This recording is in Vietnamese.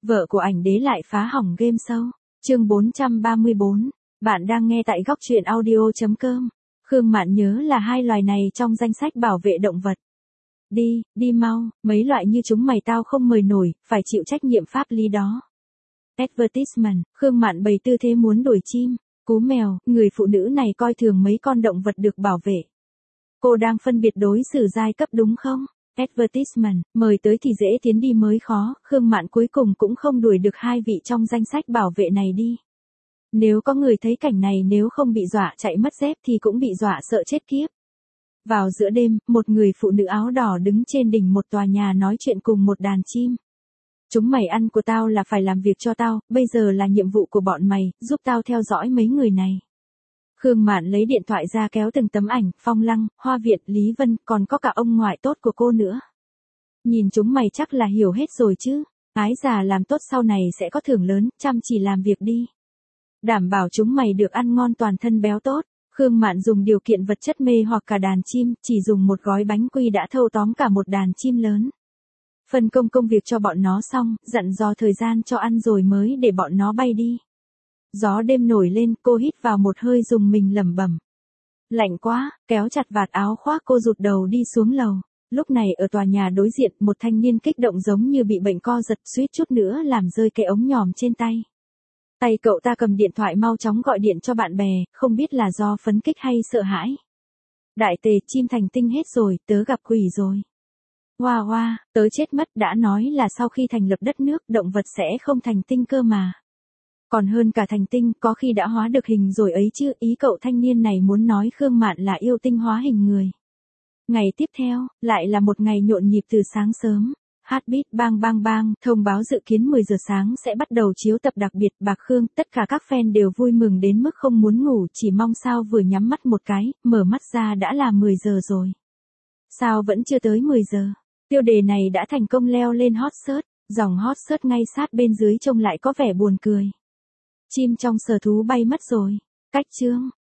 Vợ của ảnh đế lại phá hỏng game show. Chương 434. Bạn đang nghe tại góc truyện audio.com. Khương Mạn nhớ là hai loài này trong danh sách bảo vệ động vật. Đi mau, mấy loại như chúng mày tao không mời nổi, phải chịu trách nhiệm pháp lý đó. Advertisement, Khương Mạn bày tư thế muốn đuổi chim, cú mèo, người phụ nữ này coi thường mấy con động vật được bảo vệ. Cô đang phân biệt đối xử giai cấp đúng không? Advertisement, mời tới thì dễ tiến đi mới khó, Khương Mạn cuối cùng cũng không đuổi được hai vị trong danh sách bảo vệ này đi. Nếu có người thấy cảnh này nếu không bị dọa chạy mất dép thì cũng bị dọa sợ chết kiếp. Vào giữa đêm, một người phụ nữ áo đỏ đứng trên đỉnh một tòa nhà nói chuyện cùng một đàn chim. Chúng mày ăn của tao là phải làm việc cho tao, bây giờ là nhiệm vụ của bọn mày, giúp tao theo dõi mấy người này. Khương Mạn lấy điện thoại ra kéo từng tấm ảnh, Phong Lăng, Hoa Việt, Lý Vân, còn có cả ông ngoại tốt của cô nữa. Nhìn chúng mày chắc là hiểu hết rồi chứ, ái già làm tốt sau này sẽ có thưởng lớn, chăm chỉ làm việc đi. Đảm bảo chúng mày được ăn ngon toàn thân béo tốt. Khương Mạn dùng điều kiện vật chất mê hoặc cả đàn chim, chỉ dùng một gói bánh quy đã thâu tóm cả một đàn chim lớn. Phân công việc cho bọn nó xong, dặn dò thời gian cho ăn rồi mới để bọn nó bay đi. Gió đêm nổi lên, cô hít vào một hơi dùng mình lẩm bẩm. Lạnh quá, kéo chặt vạt áo khoác cô rụt đầu đi xuống lầu. Lúc này ở tòa nhà đối diện, một thanh niên kích động giống như bị bệnh co giật, suýt chút nữa làm rơi cái ống nhòm trên tay. Tay cậu ta cầm điện thoại mau chóng gọi điện cho bạn bè, không biết là do phấn kích hay sợ hãi. Đại tề, chim thành tinh hết rồi, tớ gặp quỷ rồi. Hoa, tớ chết mất, đã nói là sau khi thành lập đất nước, động vật sẽ không thành tinh cơ mà. Còn hơn cả thành tinh, có khi đã hóa được hình rồi ấy chứ, ý cậu thanh niên này muốn nói Khương Mạn là yêu tinh hóa hình người. Ngày tiếp theo, lại là một ngày nhộn nhịp từ sáng sớm. Heartbeat bang bang bang, thông báo dự kiến 10 giờ sáng sẽ bắt đầu chiếu tập đặc biệt Bạc Khương, tất cả các fan đều vui mừng đến mức không muốn ngủ, chỉ mong sao vừa nhắm mắt một cái, mở mắt ra đã là 10 giờ rồi. Sao vẫn chưa tới 10 giờ? Tiêu đề này đã thành công leo lên hot search, dòng hot search ngay sát bên dưới trông lại có vẻ buồn cười. Chim trong sở thú bay mất rồi. Cách chương,